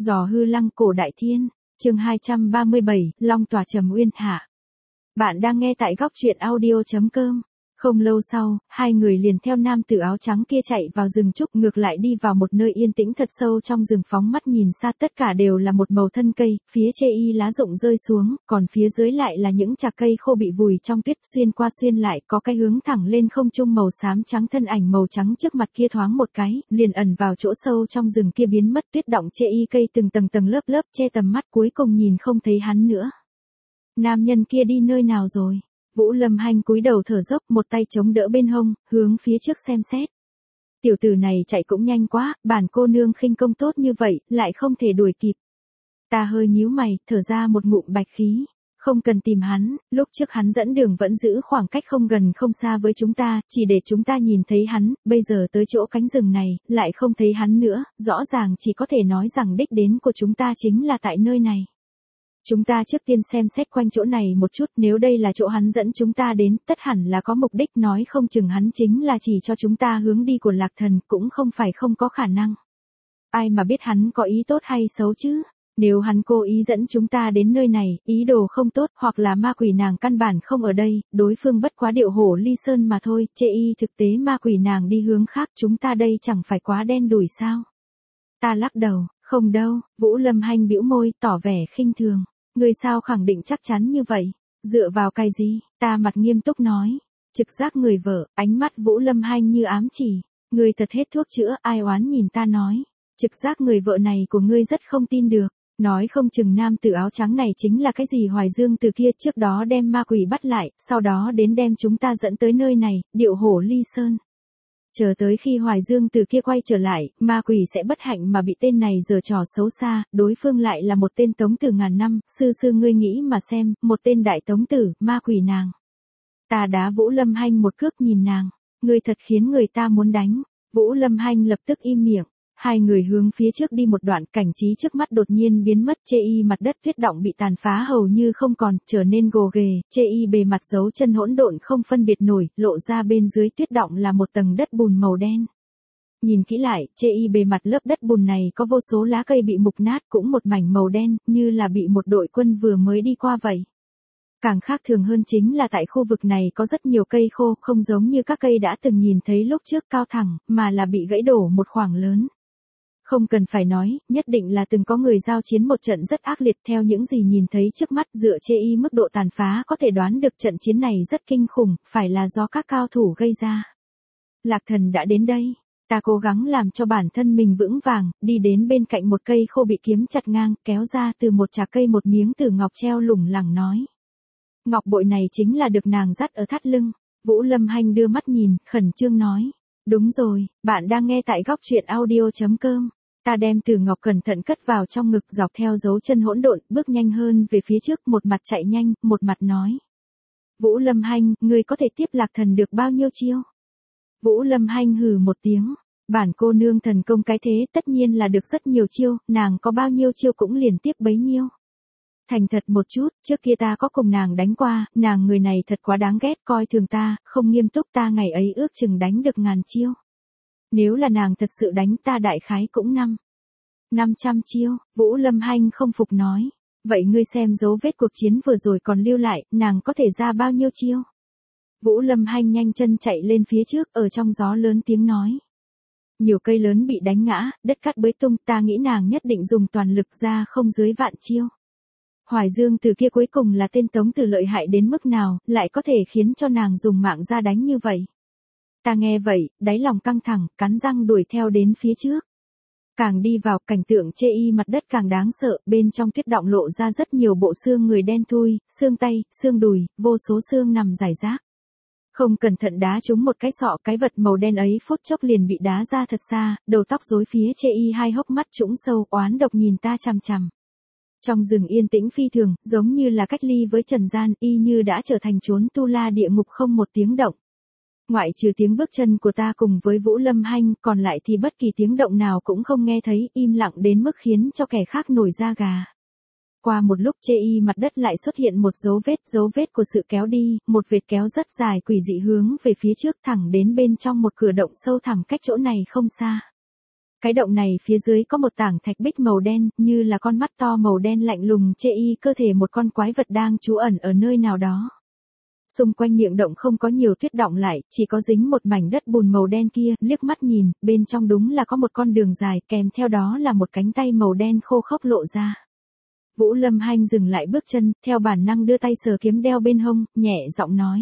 Giò hư lăng cổ đại thiên, chương 237, Long tỏa trầm uyên hạ. Bạn đang nghe tại góc truyện audio.com. Không lâu sau, hai người liền theo nam tử áo trắng kia chạy vào rừng trúc, ngược lại đi vào một nơi yên tĩnh thật sâu trong rừng, phóng mắt nhìn xa tất cả đều là một màu thân cây, phía chê y lá rụng rơi xuống, còn phía dưới lại là những chạc cây khô bị vùi trong tuyết, xuyên qua xuyên lại có cái hướng thẳng lên không trung màu xám trắng, thân ảnh màu trắng trước mặt kia thoáng một cái, liền ẩn vào chỗ sâu trong rừng kia biến mất, tuyết động chê y cây từng tầng tầng lớp lớp che tầm mắt, cuối cùng nhìn không thấy hắn nữa. Nam nhân kia đi nơi nào rồi? Vũ Lâm Hanh cúi đầu thở dốc, một tay chống đỡ bên hông, hướng phía trước xem xét. Tiểu tử này chạy cũng nhanh quá, bản cô nương khinh công tốt như vậy, lại không thể đuổi kịp. Ta hơi nhíu mày, thở ra một ngụm bạch khí. Không cần tìm hắn, lúc trước hắn dẫn đường vẫn giữ khoảng cách không gần không xa với chúng ta, chỉ để chúng ta nhìn thấy hắn, bây giờ tới chỗ cánh rừng này, lại không thấy hắn nữa, rõ ràng chỉ có thể nói rằng đích đến của chúng ta chính là tại nơi này. Chúng ta trước tiên xem xét quanh chỗ này một chút, nếu đây là chỗ hắn dẫn chúng ta đến, tất hẳn là có mục đích, nói không chừng hắn chính là chỉ cho chúng ta hướng đi của Lạc Thần, cũng không phải không có khả năng. Ai mà biết hắn có ý tốt hay xấu chứ? Nếu hắn cố ý dẫn chúng ta đến nơi này, ý đồ không tốt, hoặc là ma quỷ nàng căn bản không ở đây, đối phương bất quá điệu hổ ly sơn mà thôi, chê y thực tế ma quỷ nàng đi hướng khác, chúng ta đây chẳng phải quá đen đủi sao? Ta lắc đầu, không đâu. Vũ Lâm Hanh bĩu môi, tỏ vẻ khinh thường. Ngươi sao khẳng định chắc chắn như vậy? Dựa vào cái gì? Ta mặt nghiêm túc nói. Trực giác người vợ, ánh mắt Vũ Lâm Hanh như ám chỉ. Ngươi thật hết thuốc chữa, ai oán nhìn ta nói. Trực giác người vợ này của ngươi rất không tin được. Nói không chừng nam tử áo trắng này chính là cái gì Hoài Dương từ kia, trước đó đem ma quỷ bắt lại, sau đó đến đem chúng ta dẫn tới nơi này, điệu hổ ly sơn. Chờ tới khi Hoài Dương từ kia quay trở lại, ma quỷ sẽ bất hạnh mà bị tên này giở trò xấu xa, đối phương lại là một tên tống tử ngàn năm, sư ngươi nghĩ mà xem, một tên đại tống tử, ma quỷ nàng. Ta đá Vũ Lâm Hanh một cước, nhìn nàng, ngươi thật khiến người ta muốn đánh. Vũ Lâm Hanh lập tức im miệng. Hai người hướng phía trước đi một đoạn, cảnh trí trước mắt đột nhiên biến mất, chê y mặt đất tuyết động bị tàn phá hầu như không còn, trở nên gồ ghề, chê y bề mặt dấu chân hỗn độn không phân biệt nổi, lộ ra bên dưới tuyết động là một tầng đất bùn màu đen. Nhìn kỹ lại, chê y bề mặt lớp đất bùn này có vô số lá cây bị mục nát, cũng một mảnh màu đen, như là bị một đội quân vừa mới đi qua vậy. Càng khác thường hơn chính là tại khu vực này có rất nhiều cây khô, không giống như các cây đã từng nhìn thấy lúc trước cao thẳng, mà là bị gãy đổ một khoảng lớn. Không cần phải nói, nhất định là từng có người giao chiến một trận rất ác liệt, theo những gì nhìn thấy trước mắt, dựa chê y mức độ tàn phá có thể đoán được trận chiến này rất kinh khủng, phải là do các cao thủ gây ra. Lạc Thần đã đến đây. Ta cố gắng làm cho bản thân mình vững vàng, đi đến bên cạnh một cây khô bị kiếm chặt ngang, kéo ra từ một chạc cây một miếng từ ngọc treo lủng lẳng nói. Ngọc bội này chính là được nàng dắt ở thắt lưng. Vũ Lâm Hanh đưa mắt nhìn, khẩn trương nói. Đúng rồi, bạn đang nghe tại góc truyện audio.com. Ta đem từ ngọc cẩn thận cất vào trong ngực, dọc theo dấu chân hỗn độn, bước nhanh hơn về phía trước, một mặt chạy nhanh, một mặt nói. Vũ Lâm Hanh, ngươi có thể tiếp Lạc Thần được bao nhiêu chiêu? Vũ Lâm Hanh hừ một tiếng. Bản cô nương thần công cái thế tất nhiên là được rất nhiều chiêu, nàng có bao nhiêu chiêu cũng liền tiếp bấy nhiêu. Thành thật một chút, trước kia ta có cùng nàng đánh qua, nàng người này thật quá đáng ghét, coi thường ta, không nghiêm túc, ta ngày ấy ước chừng đánh được 1000 chiêu. Nếu là nàng thật sự đánh ta đại khái cũng 500 chiêu. Vũ Lâm Hanh không phục nói. Vậy ngươi xem dấu vết cuộc chiến vừa rồi còn lưu lại, nàng có thể ra bao nhiêu chiêu? Vũ Lâm Hanh nhanh chân chạy lên phía trước, ở trong gió lớn tiếng nói. Nhiều cây lớn bị đánh ngã, đất cát bới tung, ta nghĩ nàng nhất định dùng toàn lực ra không dưới 1000 chiêu. Hoài Dương từ kia cuối cùng là tên tống tử lợi hại đến mức nào, lại có thể khiến cho nàng dùng mạng ra đánh như vậy. Ta nghe vậy, đáy lòng căng thẳng, cắn răng đuổi theo đến phía trước. Càng đi vào, cảnh tượng chê y mặt đất càng đáng sợ, bên trong tuyết động lộ ra rất nhiều bộ xương người đen thui, xương tay, xương đùi, vô số xương nằm rải rác. Không cẩn thận đá trúng một cái sọ, cái vật màu đen ấy phút chốc liền bị đá ra thật xa, đầu tóc rối phía, chê y hai hốc mắt trũng sâu, oán độc nhìn ta chằm chằm. Trong rừng yên tĩnh phi thường, giống như là cách ly với trần gian, y như đã trở thành chốn tu la địa ngục không một tiếng động. Ngoại trừ tiếng bước chân của ta cùng với Vũ Lâm Hanh, còn lại thì bất kỳ tiếng động nào cũng không nghe thấy, im lặng đến mức khiến cho kẻ khác nổi da gà. Qua một lúc chê y mặt đất lại xuất hiện một dấu vết của sự kéo đi, một vệt kéo rất dài quỷ dị hướng về phía trước thẳng đến bên trong một cửa động sâu thẳm cách chỗ này không xa. Cái động này phía dưới có một tảng thạch bích màu đen, như là con mắt to màu đen lạnh lùng chê y cơ thể một con quái vật đang trú ẩn ở nơi nào đó. Xung quanh miệng động không có nhiều tuyết đọng lại, chỉ có dính một mảnh đất bùn màu đen kia, liếc mắt nhìn, bên trong đúng là có một con đường dài, kèm theo đó là một cánh tay màu đen khô khốc lộ ra. Vũ Lâm Hanh dừng lại bước chân, theo bản năng đưa tay sờ kiếm đeo bên hông, nhẹ giọng nói.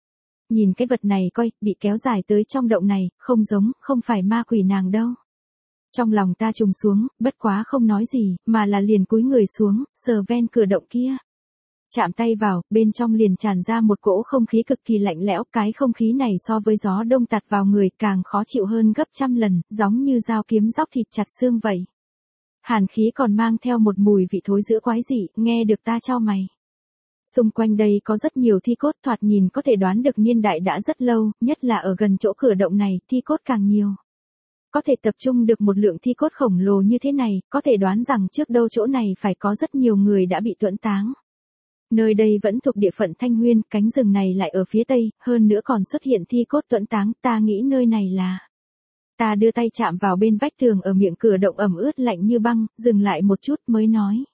Nhìn cái vật này coi, bị kéo dài tới trong động này, không phải ma quỷ nàng đâu. Trong lòng ta trùng xuống, bất quá không nói gì, mà là liền cúi người xuống, sờ ven cửa động kia. Chạm tay vào, bên trong liền tràn ra một cỗ không khí cực kỳ lạnh lẽo, cái không khí này so với gió đông tạt vào người càng khó chịu hơn gấp trăm lần, giống như dao kiếm róc thịt chặt xương vậy. Hàn khí còn mang theo một mùi vị thối giữa quái dị, nghe được ta chau mày. Xung quanh đây có rất nhiều thi cốt, thoạt nhìn có thể đoán được niên đại đã rất lâu, nhất là ở gần chỗ cửa động này, thi cốt càng nhiều. Có thể tập trung được một lượng thi cốt khổng lồ như thế này, có thể đoán rằng trước đâu chỗ này phải có rất nhiều người đã bị tuẫn táng. Nơi đây vẫn thuộc địa phận Thanh Huyên, cánh rừng này lại ở phía tây, hơn nữa còn xuất hiện thi cốt tuẫn táng, ta nghĩ nơi này là... Ta đưa tay chạm vào bên vách tường ở miệng cửa động ẩm ướt lạnh như băng, dừng lại một chút mới nói.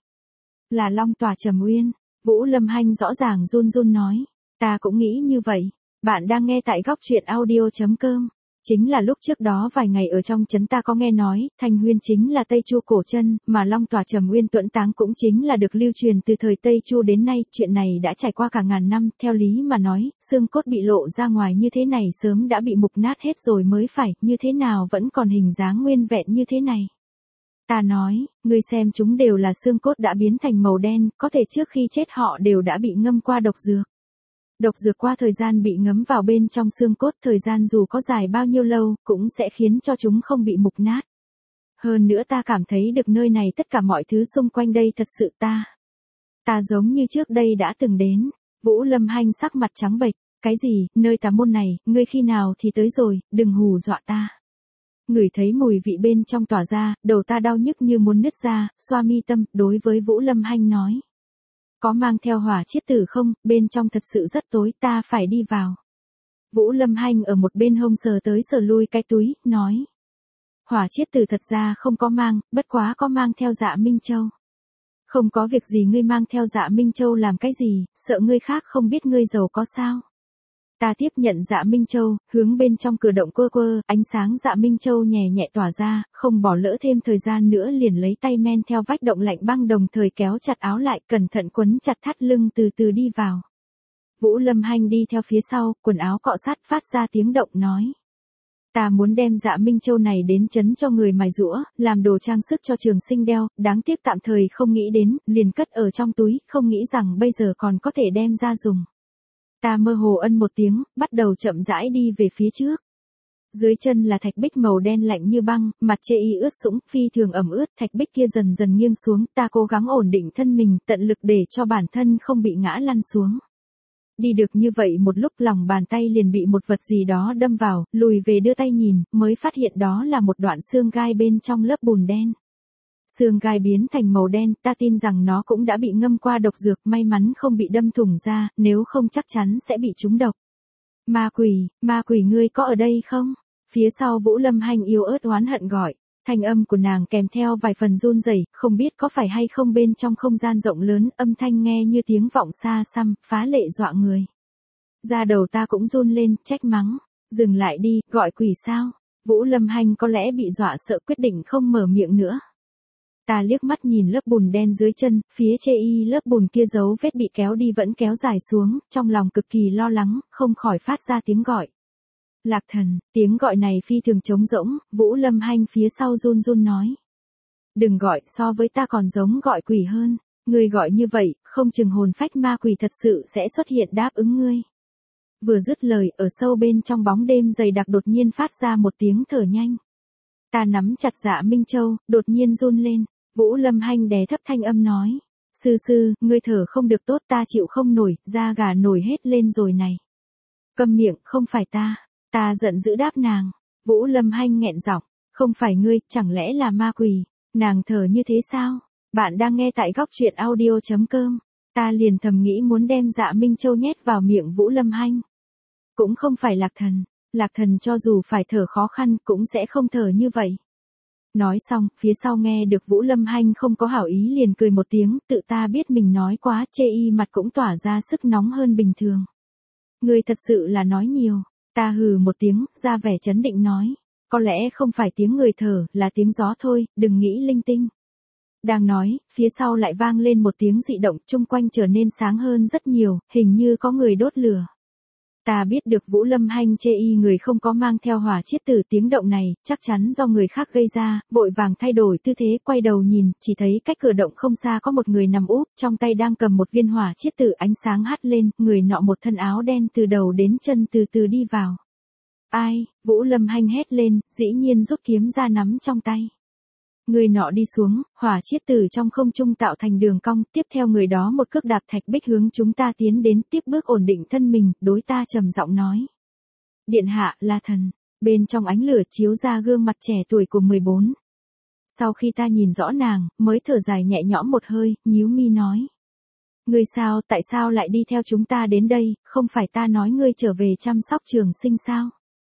Là Long Tòa Trầm Uyên. Vũ Lâm Hanh rõ ràng run run nói. Ta cũng nghĩ như vậy. Bạn đang nghe tại góc truyện audio.com. Chính là lúc trước đó vài ngày ở trong trấn ta có nghe nói, Thanh Huyên chính là Tây Chu cổ chân, mà Long Tòa Trầm Uyên tuẫn táng cũng chính là được lưu truyền từ thời Tây Chu đến nay, chuyện này đã trải qua cả ngàn năm, theo lý mà nói, xương cốt bị lộ ra ngoài như thế này sớm đã bị mục nát hết rồi mới phải, như thế nào vẫn còn hình dáng nguyên vẹn như thế này. Ta nói, ngươi xem chúng đều là xương cốt đã biến thành màu đen, có thể trước khi chết họ đều đã bị ngâm qua độc dược. Độc dược qua thời gian bị ngấm vào bên trong xương cốt, thời gian dù có dài bao nhiêu lâu, cũng sẽ khiến cho chúng không bị mục nát. Hơn nữa ta cảm thấy được nơi này tất cả mọi thứ xung quanh đây thật sự ta giống như trước đây đã từng đến. Vũ Lâm Hanh sắc mặt trắng bệch, cái gì, nơi tà môn này, ngươi khi nào thì tới rồi, đừng hù dọa ta. Ngửi thấy mùi vị bên trong tỏa ra, đầu ta đau nhức như muốn nứt ra, xoa mi tâm, đối với Vũ Lâm Hanh nói. Có mang theo hỏa chiết tử không, bên trong thật sự rất tối, ta phải đi vào. Vũ Lâm Hanh ở một bên hông sờ tới sờ lui cái túi, nói. Hỏa chiết tử thật ra không có mang, bất quá có mang theo Dạ Minh Châu. Không có việc gì ngươi mang theo Dạ Minh Châu làm cái gì, sợ người khác không biết ngươi giàu có sao. Ta tiếp nhận Dạ Minh Châu, hướng bên trong cửa động quơ, ánh sáng Dạ Minh Châu nhẹ nhẹ tỏa ra, không bỏ lỡ thêm thời gian nữa liền lấy tay men theo vách động lạnh băng đồng thời kéo chặt áo lại, cẩn thận quấn chặt thắt lưng từ từ đi vào. Vũ Lâm Hanh đi theo phía sau, quần áo cọ sát phát ra tiếng động nói. Ta muốn đem Dạ Minh Châu này đến trấn cho người mài giũa, làm đồ trang sức cho Trường Sinh đeo, đáng tiếc tạm thời không nghĩ đến, liền cất ở trong túi, không nghĩ rằng bây giờ còn có thể đem ra dùng. Ta mơ hồ ân một tiếng, bắt đầu chậm rãi đi về phía trước. Dưới chân là thạch bích màu đen lạnh như băng, mặt chê y ướt sũng, phi thường ẩm ướt, thạch bích kia dần dần nghiêng xuống, ta cố gắng ổn định thân mình, tận lực để cho bản thân không bị ngã lăn xuống. Đi được như vậy một lúc lòng bàn tay liền bị một vật gì đó đâm vào, lùi về đưa tay nhìn, mới phát hiện đó là một đoạn xương gai bên trong lớp bùn đen. Xương gai biến thành màu đen, ta tin rằng nó cũng đã bị ngâm qua độc dược, may mắn không bị đâm thủng ra, nếu không chắc chắn sẽ bị trúng độc. Ma quỷ ngươi có ở đây không? Phía sau Vũ Lâm Hanh yếu ớt oán hận gọi, thanh âm của nàng kèm theo vài phần run rẩy, không biết có phải hay không bên trong không gian rộng lớn, âm thanh nghe như tiếng vọng xa xăm, phá lệ dọa người. Da đầu ta cũng run lên, trách mắng, dừng lại đi, gọi quỷ sao? Vũ Lâm Hanh có lẽ bị dọa sợ quyết định không mở miệng nữa. Ta liếc mắt nhìn lớp bùn đen dưới chân, phía chê y lớp bùn kia dấu vết bị kéo đi vẫn kéo dài xuống, trong lòng cực kỳ lo lắng, không khỏi phát ra tiếng gọi. Lạc Thần, tiếng gọi này phi thường trống rỗng, Vũ Lâm Hanh phía sau run run nói. Đừng gọi, so với ta còn giống gọi quỷ hơn, ngươi gọi như vậy, không chừng hồn phách ma quỷ thật sự sẽ xuất hiện đáp ứng ngươi. Vừa dứt lời, ở sâu bên trong bóng đêm dày đặc đột nhiên phát ra một tiếng thở nhanh. Ta nắm chặt Dạ Minh Châu, đột nhiên run lên. Vũ Lâm Hanh đè thấp thanh âm nói. Sư, ngươi thở không được tốt, ta chịu không nổi, da gà nổi hết lên rồi này. Câm miệng, không phải ta. Ta giận dữ đáp nàng. Vũ Lâm Hanh nghẹn giọng. Không phải ngươi, chẳng lẽ là ma quỷ? Nàng thở như thế sao? Bạn đang nghe tại góc truyện audio.com. Ta liền thầm nghĩ muốn đem Dạ Minh Châu nhét vào miệng Vũ Lâm Hanh. Cũng không phải Lạc Thần. Lạc Thần cho dù phải thở khó khăn cũng sẽ không thở như vậy. Nói xong, phía sau nghe được Vũ Lâm Hanh không có hảo ý liền cười một tiếng, tự ta biết mình nói quá, chê y mặt cũng tỏa ra sức nóng hơn bình thường. Ngươi thật sự là nói nhiều, ta hừ một tiếng, ra vẻ trấn định nói. Có lẽ không phải tiếng người thở, là tiếng gió thôi, đừng nghĩ linh tinh. Đang nói, phía sau lại vang lên một tiếng dị động, chung quanh trở nên sáng hơn rất nhiều, hình như có người đốt lửa. Ta biết được Vũ Lâm Hanh chê y người không có mang theo hỏa chiết tử, tiếng động này, chắc chắn do người khác gây ra, vội vàng thay đổi tư thế, quay đầu nhìn, chỉ thấy cách cửa động không xa có một người nằm úp, trong tay đang cầm một viên hỏa chiết tử, ánh sáng hắt lên, người nọ một thân áo đen từ đầu đến chân từ từ đi vào. Ai? Vũ Lâm Hanh hét lên, dĩ nhiên rút kiếm ra nắm trong tay. Người nọ đi xuống, hỏa chiết tử trong không trung tạo thành đường cong, tiếp theo người đó một cước đạp thạch bích hướng chúng ta tiến đến, tiếp bước ổn định thân mình, đối ta trầm giọng nói. Điện hạ là thần, bên trong ánh lửa chiếu ra gương mặt trẻ tuổi của 14. Sau khi ta nhìn rõ nàng, mới thở dài nhẹ nhõm một hơi, nhíu mi nói. Ngươi sao, tại sao lại đi theo chúng ta đến đây, không phải ta nói ngươi trở về chăm sóc Trường Sinh sao?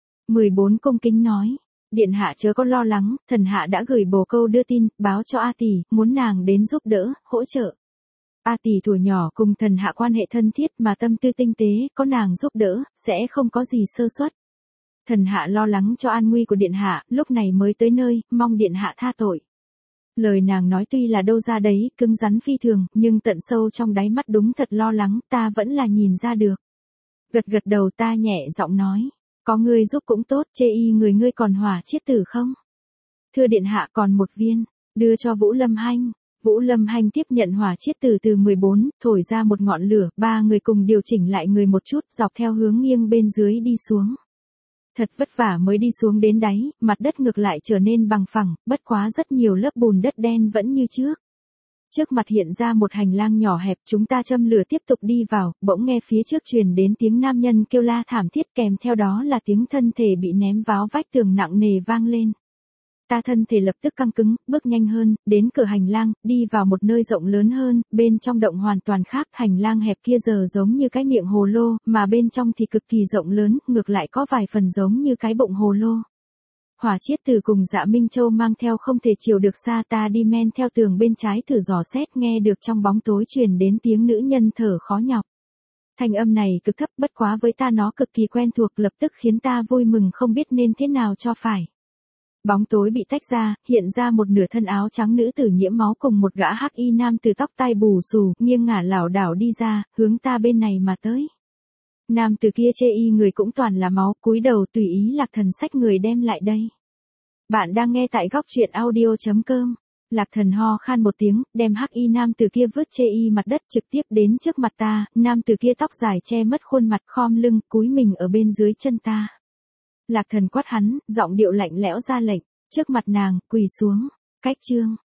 14 cung kính nói. Điện hạ chớ có lo lắng, thần hạ đã gửi bồ câu đưa tin, báo cho A tỷ, muốn nàng đến giúp đỡ, hỗ trợ. A tỷ tuổi nhỏ cùng thần hạ quan hệ thân thiết mà tâm tư tinh tế, có nàng giúp đỡ, sẽ không có gì sơ suất. Thần hạ lo lắng cho an nguy của điện hạ, lúc này mới tới nơi, mong điện hạ tha tội. Lời nàng nói tuy là đâu ra đấy, cứng rắn phi thường, nhưng tận sâu trong đáy mắt đúng thật lo lắng, ta vẫn là nhìn ra được. Gật gật đầu ta nhẹ giọng nói. Có ngươi giúp cũng tốt, chê y người ngươi còn hỏa chiết tử không? Thưa điện hạ còn một viên, đưa cho Vũ Lâm Hanh. Vũ Lâm Hanh tiếp nhận hỏa chiết tử từ 14, thổi ra một ngọn lửa, ba người cùng điều chỉnh lại người một chút, dọc theo hướng nghiêng bên dưới đi xuống. Thật vất vả mới đi xuống đến đáy, mặt đất ngược lại trở nên bằng phẳng, bất quá rất nhiều lớp bùn đất đen vẫn như trước. Trước mặt hiện ra một hành lang nhỏ hẹp, chúng ta châm lửa tiếp tục đi vào, bỗng nghe phía trước truyền đến tiếng nam nhân kêu la thảm thiết, kèm theo đó là tiếng thân thể bị ném vào vách tường nặng nề vang lên. Ta thân thể lập tức căng cứng, bước nhanh hơn, đến cửa hành lang, đi vào một nơi rộng lớn hơn, bên trong động hoàn toàn khác, hành lang hẹp kia giờ giống như cái miệng hồ lô, mà bên trong thì cực kỳ rộng lớn, ngược lại có vài phần giống như cái bụng hồ lô. Hỏa chiết tử cùng Dạ Minh Châu mang theo không thể chiều được xa, ta đi men theo tường bên trái thử dò xét, nghe được trong bóng tối truyền đến tiếng nữ nhân thở khó nhọc. Thanh âm này cực thấp, bất quá với ta nó cực kỳ quen thuộc, lập tức khiến ta vui mừng không biết nên thế nào cho phải. Bóng tối bị tách ra, hiện ra một nửa thân áo trắng nữ tử nhiễm máu cùng một gã hắc y nam tử tóc tai bù xù, nghiêng ngả lảo đảo đi ra, hướng ta bên này mà tới. Nam tử kia chê y người cũng toàn là máu, cúi đầu tùy ý Lạc Thần xách người đem lại đây. Bạn đang nghe tại góc truyện audio.com. Lạc Thần ho khan một tiếng, đem hắc y nam tử kia vứt chê y mặt đất trực tiếp đến trước mặt ta, nam tử kia tóc dài che mất khuôn mặt, khom lưng, cúi mình ở bên dưới chân ta. Lạc Thần quát hắn, giọng điệu lạnh lẽo ra lệnh, trước mặt nàng, quỳ xuống, cách chương.